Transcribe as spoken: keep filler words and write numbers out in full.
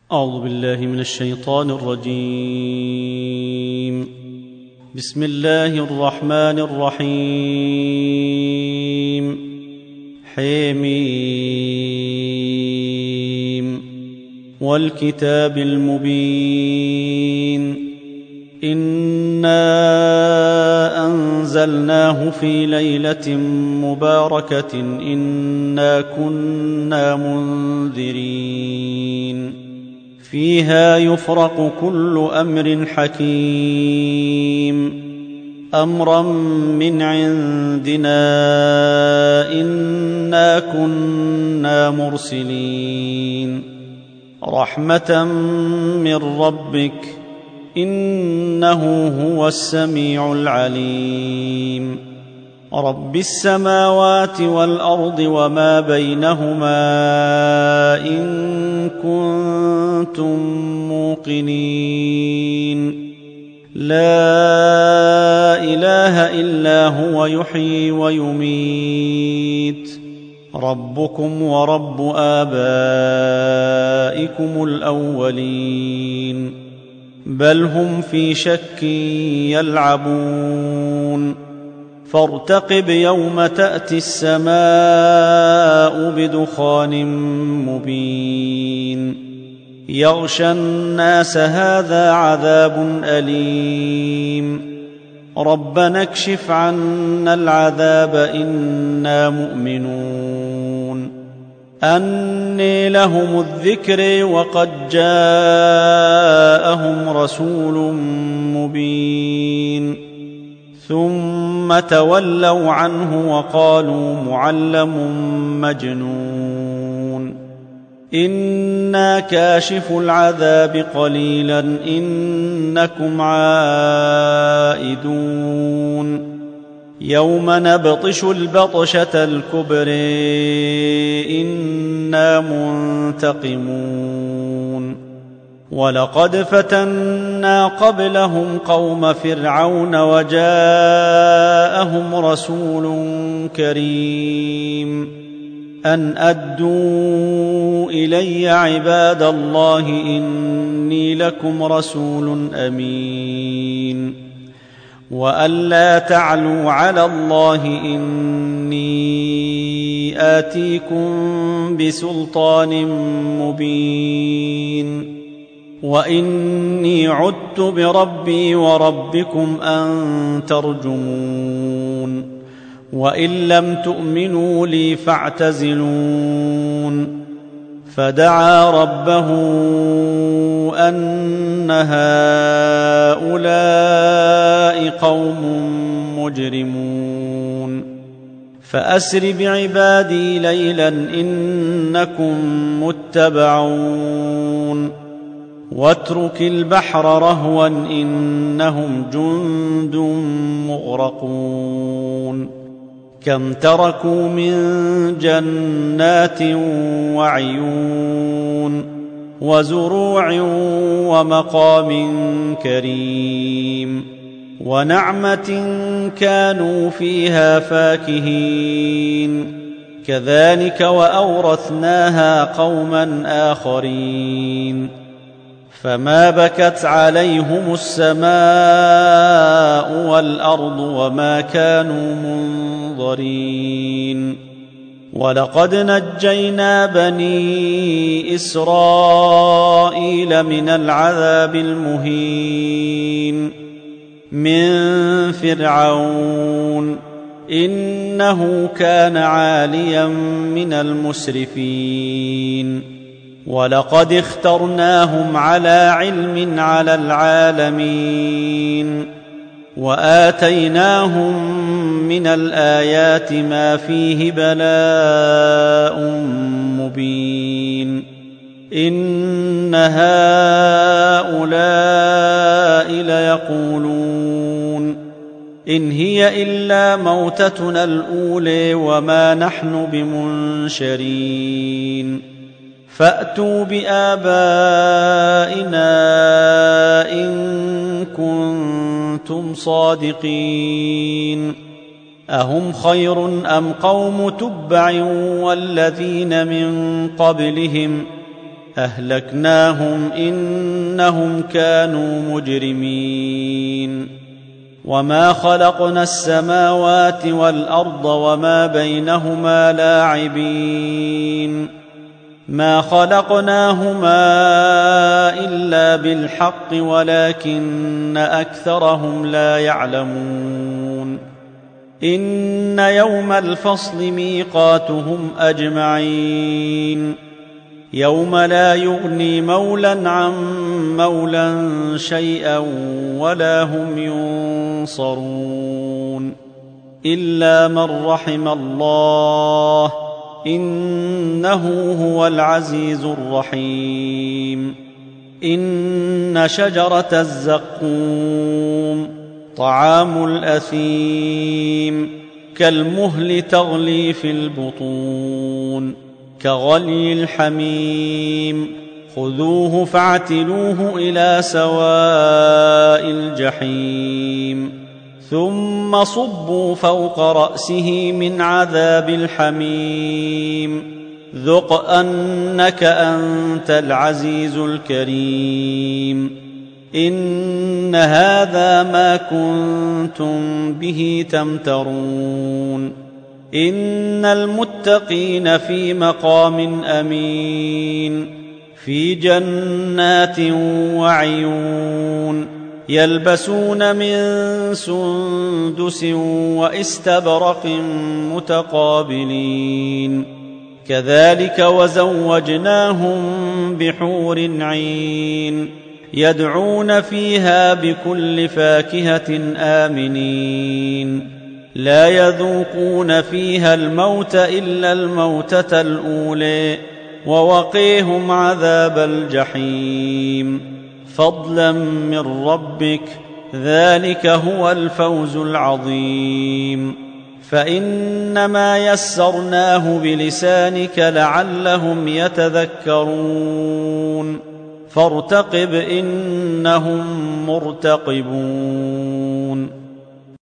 أعوذ بالله من الشيطان الرجيم. بسم الله الرحمن الرحيم. حميم والكتاب المبين. إنا أنزلناه في ليلة مباركة إنا كنا منذرين فيها يفرق كل أمر حكيم أمرا من عندنا إنا كنا مرسلين رحمة من ربك إنه هو السميع العليم. رب السماوات والأرض وما بينهما إن كنتم موقنين. لا إله إلا هو يحيي ويميت. ربكم ورب آبائكم الأولين بل هم في شك يلعبون. فارتقب يوم تأتي السماء بدخان مبين يغشى الناس هذا عذاب أليم. ربنا اكشف عنا العذاب إنا مؤمنون. أني لهم الذكر وقد جاءهم رسول مبين ثم تولوا عنه وقالوا معلم مجنون. إنا كاشف العذاب قليلا إنكم عائدون. يوم نبطش البطشة الكبر إنا منتقمون. ولقد فتنا قبلهم قوم فرعون وجاءهم رسول كريم أن أدوا إلي عباد الله إني لكم رسول أمين وأن لا تعلوا على الله إني آتيكم بسلطان مبين وإني عدت بربي وربكم أن ترجمون وإن لم تؤمنوا لي فاعتزلون. فدعا ربه أن هؤلاء قوم مجرمون. فأسر بعبادي ليلا إنكم متبعون. واترك البحر رهوا إنهم جند مغرقون. كم تركوا من جنات وعيون وزروع ومقام كريم ونعمة كانوا فيها فاكهين. كذلك وأورثناها قوما آخرين. فما بكت عليهم السماء والأرض وما كانوا منظرين. ولقد نجينا بني إسرائيل من العذاب المهين من فرعون إنه كان عاليا من المسرفين. ولقد اخترناهم على علم على العالمين وآتيناهم من الآيات ما فيه بلاء مبين. إن هؤلاء ليقولون إن هي إلا موتتنا الأولى وما نحن بمنشرين. فأتوا بآبائنا إن كنتم صادقين. أهم خير أم قوم تبع والذين من قبلهم أهلكناهم إنهم كانوا مجرمين وما خلقنا السماوات والأرض وما بينهما لاعبين ما خلقناهما إلا بالحق ولكن أكثرهم لا يعلمون إن يوم الفصل ميقاتهم أجمعين يوم لا يغني مولى عن مولى شيئا ولا هم ينصرون إلا من رحم الله إنه هو العزيز الرحيم إن شجرة الزقوم طعام الأثيم كالمهل تغلي في البطون كغلي الحميم خذوه فاعتلوه إلى سواء الجحيم ثم صبوا فوق رأسه من عذاب الحميم ذق أنك أنت العزيز الكريم إن هذا ما كنتم به تمترون إن المتقين في مقام أمين في جنات وعيون يلبسون من سندس واستبرق متقابلين كذلك وزوجناهم بحور عين يدعون فيها بكل فاكهة آمنين لا يذوقون فيها الموت إلا الموتة الأولى ووقيهم عذاب الجحيم فضلا من ربك ذلك هو الفوز العظيم فإنما يسرناه بلسانك لعلهم يتذكرون فارتقب إنهم مرتقبون